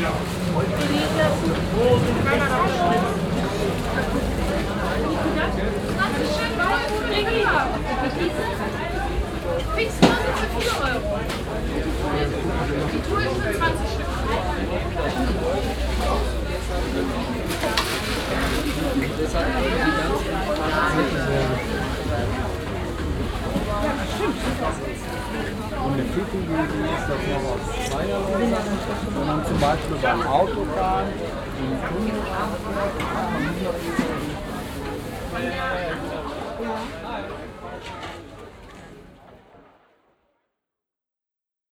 Fix für 4 Euro. Die Tour ist für 20 Stück. Und eine City, die ist das noch aus Zweierlösern. Und dann zum Beispiel beim Autofahren, die Tunnel.